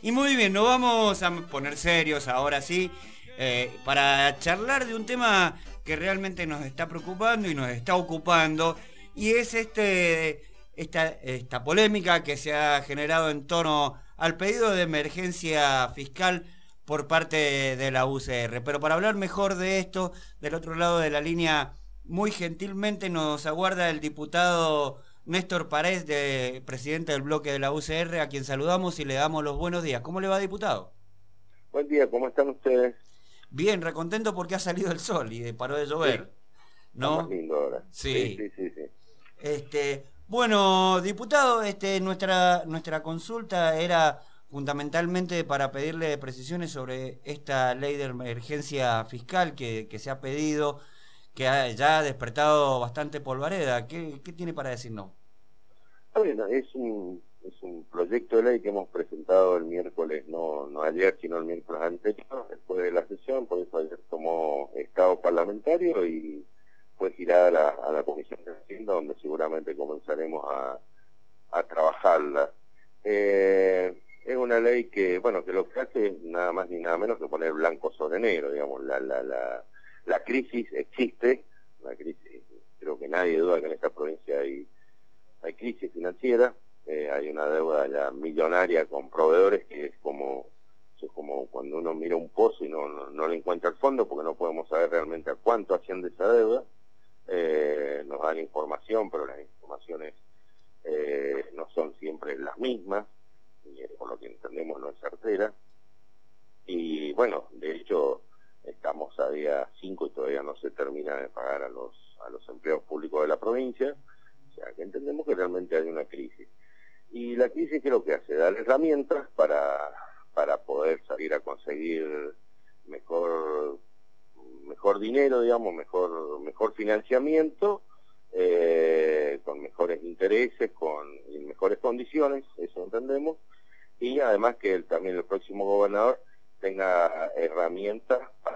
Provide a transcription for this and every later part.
Y muy bien, nos vamos a poner serios ahora sí, para charlar de un tema que realmente nos está preocupando y nos está ocupando, y es esta polémica que se ha generado en torno al pedido de emergencia fiscal por parte de la UCR. Pero para hablar mejor de esto, del otro lado de la línea, muy gentilmente nos aguarda el diputado Néstor Parés, presidente del bloque de la UCR, a quien saludamos y le damos los buenos días. ¿Cómo le va, diputado? Buen día, ¿cómo están ustedes? Bien, recontento porque ha salido el sol y paró de llover, Sí, está más ¿no? lindo ahora. Sí. Sí. Bueno, diputado, nuestra consulta era fundamentalmente para pedirle precisiones sobre esta ley de emergencia fiscal que se ha pedido, que ya ha despertado bastante polvareda. ¿Qué tiene para decirnos? Bueno, es un proyecto de ley que hemos presentado el miércoles, no ayer, sino el miércoles anterior, después de la sesión, por eso ayer tomó estado parlamentario y fue girada a la Comisión de Hacienda, donde seguramente comenzaremos a trabajarla. Es una ley que, bueno, que lo que hace es nada más ni nada menos que poner blanco sobre negro, digamos, la crisis existe, la crisis, creo que nadie duda que en esta provincia hay crisis financiera, hay una deuda ya millonaria con proveedores que es como cuando uno mira un pozo y no le encuentra el fondo, porque no podemos saber realmente a cuánto asciende esa deuda. Nos dan información, pero las informaciones no son siempre las mismas, y por lo que entendemos no es certera. Y bueno, de hecho estamos a día 5 y todavía no se termina de pagar a los empleados públicos de la provincia, o sea que entendemos que realmente hay una crisis. Y la crisis, ¿qué es lo que hace? Dar herramientas para poder salir a conseguir mejor dinero, digamos, mejor financiamiento, con mejores intereses, y mejores condiciones, eso entendemos, y además que también el próximo gobernador tenga herramientas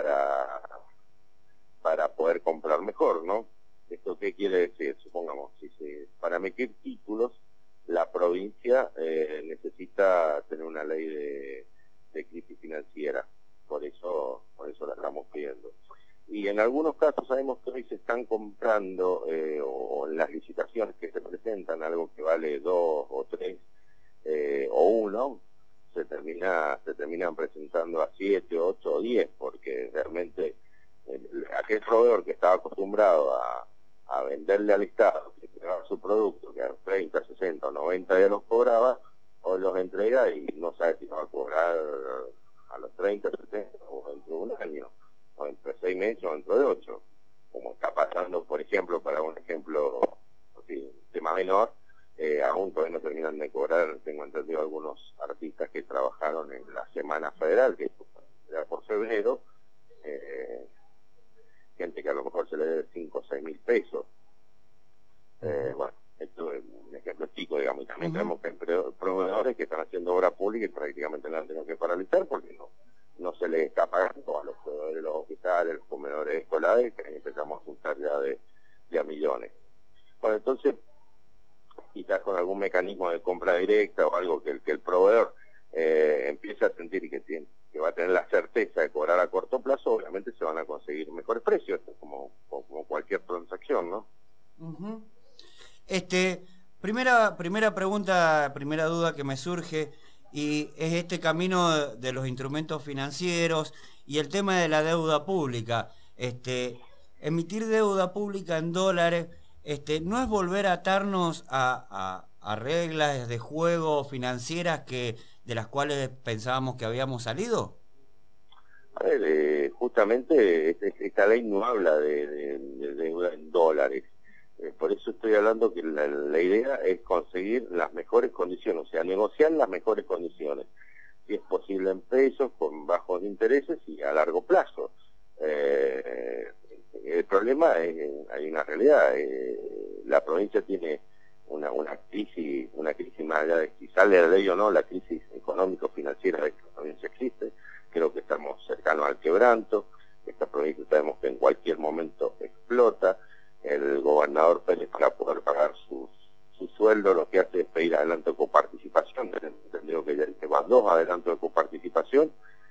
para poder comprar mejor, ¿no? ¿Esto qué quiere decir? Supongamos, para emitir títulos, la provincia necesita tener una ley de crisis financiera, por eso la estamos pidiendo. Y en algunos casos sabemos que hoy se están comprando, o en las licitaciones que se presentan, algo que vale 2 o 3 o 1, se terminan presentando a 7, 8 o 10, porque realmente aquel proveedor que estaba acostumbrado a venderle al Estado, que entregaba su producto, que a 30, 60 o 90 días los cobraba, hoy los entrega y no sabe si va a cobrar a los 30, 60 o dentro de un año, o entre 6 meses o dentro de 8, como está pasando, por ejemplo, para un ejemplo, sí, tema menor, aún todavía no terminan de cobrar, tengo entendido, algunos artistas que trabajaron en la Semana Federal, que era por febrero, gente que a lo mejor se le debe 5 o 6 mil pesos. Bueno, esto es un ejemplo chico, digamos, y también tenemos que proveedores que están haciendo obra pública y prácticamente la han tenido que paralizar porque no se les está pagando a los proveedores de los hospitales, los comedores escolares, que empezamos a juntar ya de a millones. Bueno, entonces, quizás con algún mecanismo de compra directa o algo que el proveedor empiece a sentir que va a tener la certeza de cobrar a corto plazo, obviamente se van a conseguir mejores precios, como cualquier transacción, ¿no? Uh-huh. Primera pregunta, primera duda que me surge, y es este camino de los instrumentos financieros y el tema de la deuda pública. Emitir deuda pública en dólares, ¿no es volver a atarnos a reglas de juego financieras de las cuales pensábamos que habíamos salido? A ver, justamente esta ley no habla de deuda en dólares. Por eso estoy hablando que la idea es conseguir las mejores condiciones, o sea, negociar las mejores condiciones. Si es posible en pesos, con bajos intereses y a largo plazo. El problema hay una realidad. La provincia tiene una crisis más allá de si sale la ley o no, la crisis económico-financiera de esta provincia existe. Creo que estamos cercanos al quebranto. Esta provincia sabemos que en cualquier momento explota. El gobernador Pérez, para poder pagar su sueldo, lo que hace es pedir adelanto de coparticipación. Entendido que ya lleva 2 adelantos de coparticipación.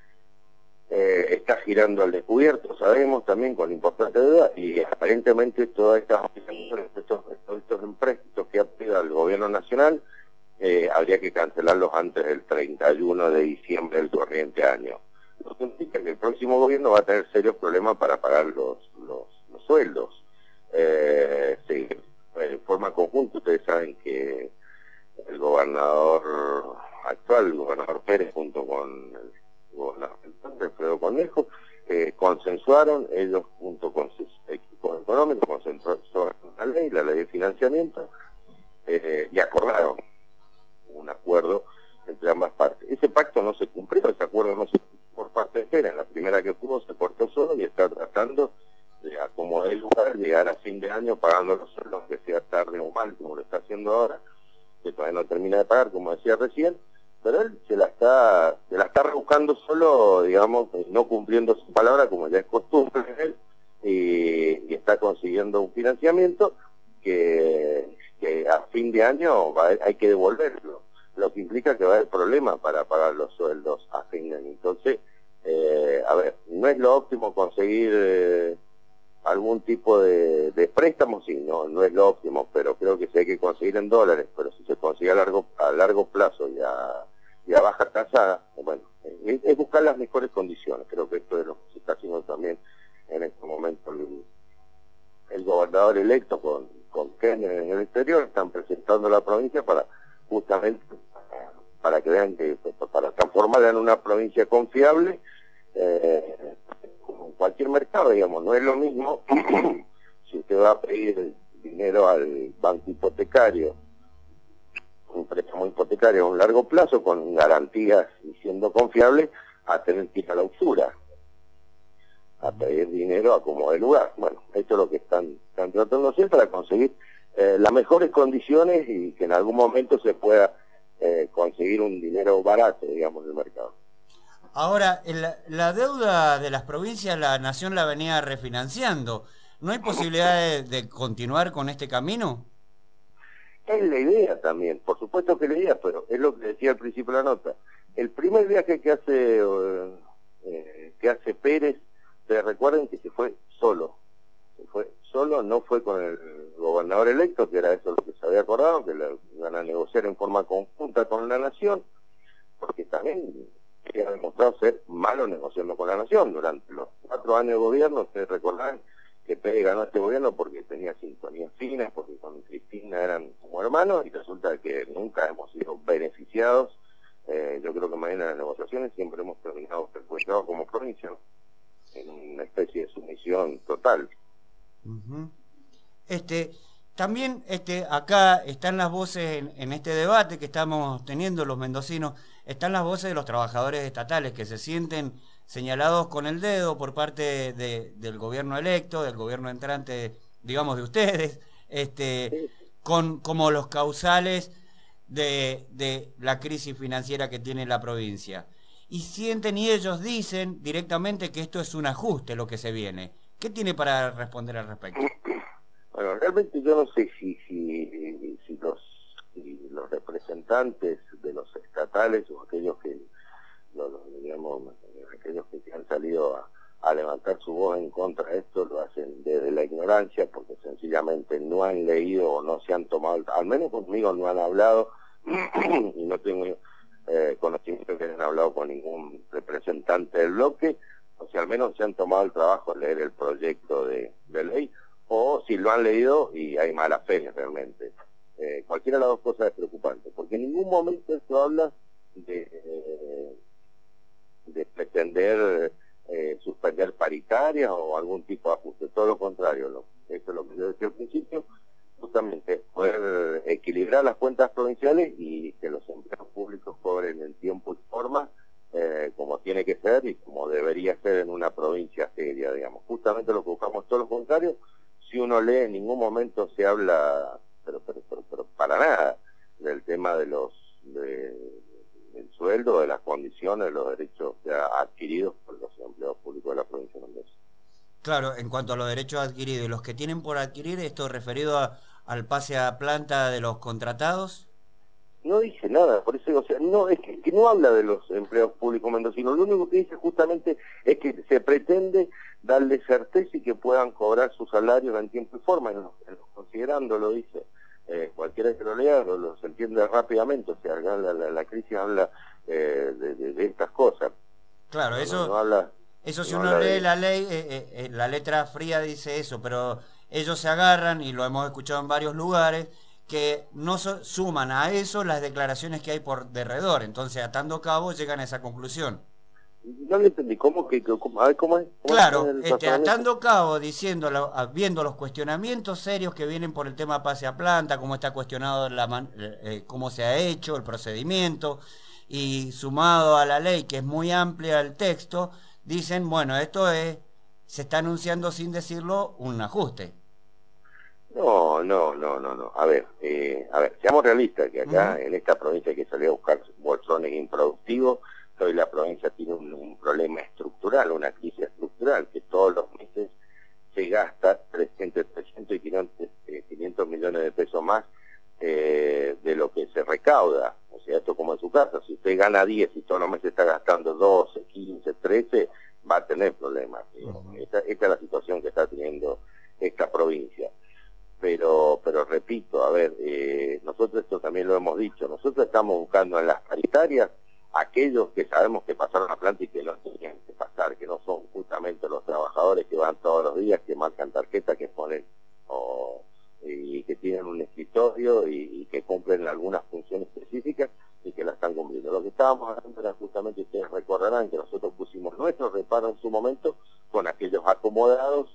Está girando al descubierto, sabemos también, con importante deuda, y aparentemente todas estas obligaciones, estos empréstitos que ha pedido el gobierno nacional, habría que cancelarlos antes del 31 de diciembre del corriente año. Lo que implica que el próximo gobierno va a tener serios problemas para pagar los sueldos. Sí, en forma conjunta, ustedes saben que el gobernador actual, el gobernador Pérez, junto con el gobernador Alfredo Conejo, consensuaron, ellos junto con sus equipos económicos, consensuaron la ley de financiamiento, y acordaron un acuerdo entre ambas partes. Ese pacto no se cumplió, ese acuerdo no se cumplió por parte de Pérez. La primera que pudo se cortó solo y está tratando de acomodar el lugar, llegar a fin de año pagando los sueldos, que sea tarde o mal, como lo está haciendo ahora, que todavía no termina de pagar, como decía recién, pero él se la está rebuscando solo, digamos, no cumpliendo su palabra, como ya es costumbre de él, y está consiguiendo un financiamiento que a fin de año hay que devolverlo, lo que implica que va a haber problema para pagar los sueldos a fin de año. Entonces, a ver, no es lo óptimo conseguir algún tipo de préstamo, sí, no es lo óptimo, pero creo que si hay que conseguir en dólares, pero si se consigue a largo plazo y a baja tasa, bueno, es buscar las mejores condiciones. Creo que esto es lo que se está haciendo también en este momento el gobernador electo con Ken en el exterior. Están presentando la provincia para justamente para que vean que para transformarla en una provincia confiable, como cualquier mercado, digamos. No es lo mismo si usted va a pedir dinero al banco hipotecario, un préstamo hipotecario a un largo plazo con garantías y siendo confiable, a tener que ir a la usura a pedir dinero a como de lugar. Bueno, esto es lo que están tratando de hacer para conseguir las mejores condiciones y que en algún momento se pueda conseguir un dinero barato, digamos, en el mercado. Ahora, la deuda de las provincias, la Nación la venía refinanciando. ¿No hay posibilidad de continuar con este camino? Es la idea también, por supuesto que es la idea, pero es lo que decía al principio de la nota. El primer viaje que hace Pérez, se recuerden que se fue solo, no fue con el gobernador electo, que era eso lo que se había acordado, que iban a negociar en forma conjunta con la Nación, porque también ha demostrado ser malo negociando con la Nación. Durante los 4 años de gobierno, ustedes recordarán que Pérez ganó este gobierno porque tenía sintonías finas, porque con Cristina eran como hermanos, y resulta que nunca hemos sido beneficiados. Yo creo que mañana en las negociaciones siempre hemos terminado perjudicados como provincia, ¿no? En una especie de sumisión total. Uh-huh. También acá están las voces en este debate que estamos teniendo los mendocinos, están las voces de los trabajadores estatales que se sienten señalados con el dedo por parte del gobierno electo, del gobierno entrante, digamos, de ustedes, como los causales de la crisis financiera que tiene la provincia. Y sienten y ellos dicen directamente que esto es un ajuste lo que se viene. ¿Qué tiene para responder al respecto? Bueno, realmente yo no sé si los representantes de los estatales o aquellos que han salido a levantar su voz en contra de esto lo hacen desde la ignorancia, porque sencillamente no han leído o no se han tomado, al menos conmigo no han hablado y no tengo conocimiento que hayan hablado con ningún representante del bloque, o sea, al menos se han tomado el trabajo de leer el proyecto de ley, o si lo han leído y hay mala fe realmente. Cualquiera de las dos cosas es preocupante, porque en ningún momento esto habla de pretender suspender paritarias o algún tipo de ajuste, todo lo contrario. Eso es lo que yo decía al principio, justamente poder equilibrar las cuentas provinciales y que los empleados públicos cobren en tiempo y forma, como tiene que ser y como debería ser en una provincia seria, digamos. Justamente lo que buscamos, todo lo contrario. Si uno lee, en ningún momento se habla, pero para nada, del tema del sueldo, de las condiciones, de los derechos adquiridos por los empleados públicos de la provincia de Mendoza. Claro, en cuanto a los derechos adquiridos y los que tienen por adquirir, ¿esto referido al pase a planta de los contratados? No dice nada, por eso, o sea, no, es que no habla de los empleados públicos mendocinos, lo único que dice justamente es que se pretende darle certeza y que puedan cobrar sus salarios en tiempo y forma, considerando, lo dice, cualquiera que lo lea se entiende rápidamente, o sea, acá la crisis habla de estas cosas. Claro, eso, no habla, eso si no uno habla lee de... la ley, la letra fría dice eso, pero ellos se agarran, y lo hemos escuchado en varios lugares, que no suman a eso las declaraciones que hay por derredor. Entonces, atando cabos, llegan a esa conclusión. No le entendí, a ver, ¿cómo es? Claro, El razonamiento? atando cabos, diciéndolo, viendo los cuestionamientos serios que vienen por el tema pase a planta, cómo está cuestionado cómo se ha hecho el procedimiento, y sumado a la ley, que es muy amplia el texto, dicen, bueno, se está anunciando sin decirlo un ajuste. No. A ver, seamos realistas, que acá Uh-huh. en esta provincia que salió a buscar bolsones improductivos, hoy la provincia tiene un problema estructural, una crisis estructural, que todos los meses se gasta entre 300 y 500 millones de pesos más de lo que se recauda. O sea, esto como en su casa, si usted gana 10 y todos los meses está gastando 12, 15, 13, va a tener problemas. Uh-huh. Esta es la situación que está teniendo esta provincia. Pero repito, a ver, nosotros esto también lo hemos dicho, nosotros estamos buscando en las paritarias aquellos que sabemos que pasaron a planta y que no tenían que pasar, que no son justamente los trabajadores que van todos los días, que marcan tarjeta, que ponen y que tienen un escritorio y que cumplen algunas funciones específicas y que la están cumpliendo. Lo que estábamos haciendo era justamente, ustedes recordarán que nosotros pusimos nuestro reparo en su momento con aquellos acomodados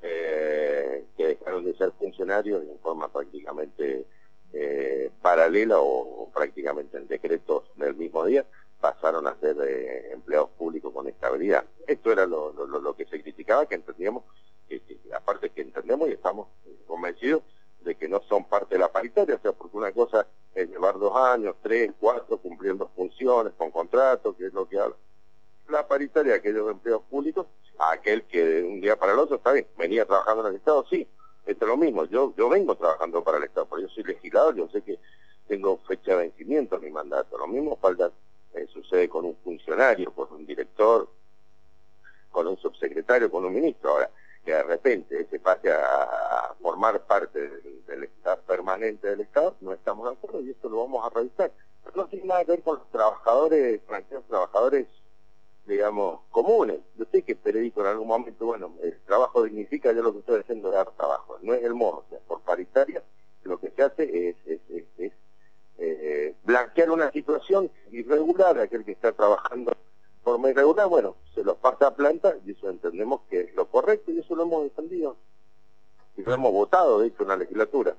que dejaron de ser funcionarios en forma prácticamente paralela o prácticamente en decretos del mismo día, pasaron a ser empleados públicos con estabilidad. Esto era lo que se criticaba, que entendíamos, aparte que entendemos y estamos convencidos de que no son parte de la paritaria, o sea, porque una cosa es llevar 2 años, 3, 4, cumpliendo funciones, con contratos, que es lo que habla la paritaria de aquellos empleados públicos, a aquel que de un día para el otro, está bien, venía trabajando en el Estado, sí, esto es lo mismo, yo vengo trabajando para el Estado, porque yo soy legislador, yo sé que tengo fecha de vencimiento en mi mandato, lo mismo sucede con un funcionario, con un director, con un subsecretario, con un ministro. Ahora, que de repente se pase a formar parte del Estado permanente del Estado, no estamos de acuerdo y esto lo vamos a revisar. Pero no tiene nada que ver con los trabajadores, con aquellos trabajadores, digamos, comunes. Yo sé que periódico en algún momento, bueno, el trabajo dignifica, yo lo que estoy haciendo es dar trabajo, no es el modo, o sea, por paritaria lo que se hace es blanquear una situación irregular, aquel que está trabajando de forma irregular, bueno, se los pasa a planta y eso entendemos que es lo correcto y eso lo hemos defendido y lo hemos votado, de hecho, en la legislatura.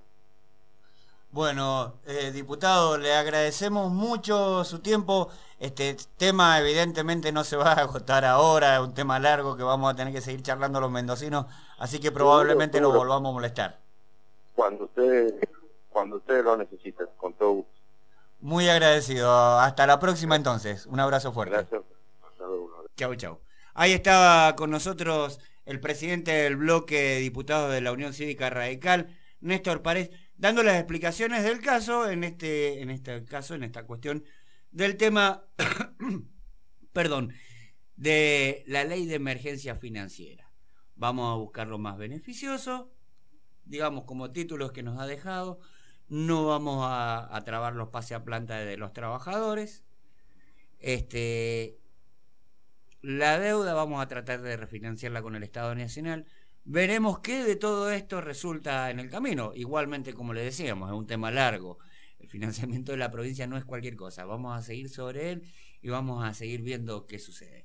Bueno, diputado, le agradecemos mucho su tiempo. Este tema evidentemente no se va a agotar ahora, es un tema largo que vamos a tener que seguir charlando los mendocinos, así que probablemente lo volvamos a molestar. Cuando ustedes lo necesiten, con todo gusto. Muy agradecido. Hasta la próxima entonces. Un abrazo fuerte. Gracias. Chau, chau. Ahí estaba con nosotros el presidente del bloque de diputados de la Unión Cívica Radical, Néstor Párez, dando las explicaciones del caso, en esta cuestión del tema, perdón, de la ley de emergencia financiera. Vamos a buscar lo más beneficioso, digamos, como títulos que nos ha dejado. No vamos a trabar los pase a planta de los trabajadores. La deuda vamos a tratar de refinanciarla con el Estado Nacional. Veremos qué de todo esto resulta en el camino. Igualmente, como le decíamos, es un tema largo. El financiamiento de la provincia no es cualquier cosa. Vamos a seguir sobre él y vamos a seguir viendo qué sucede.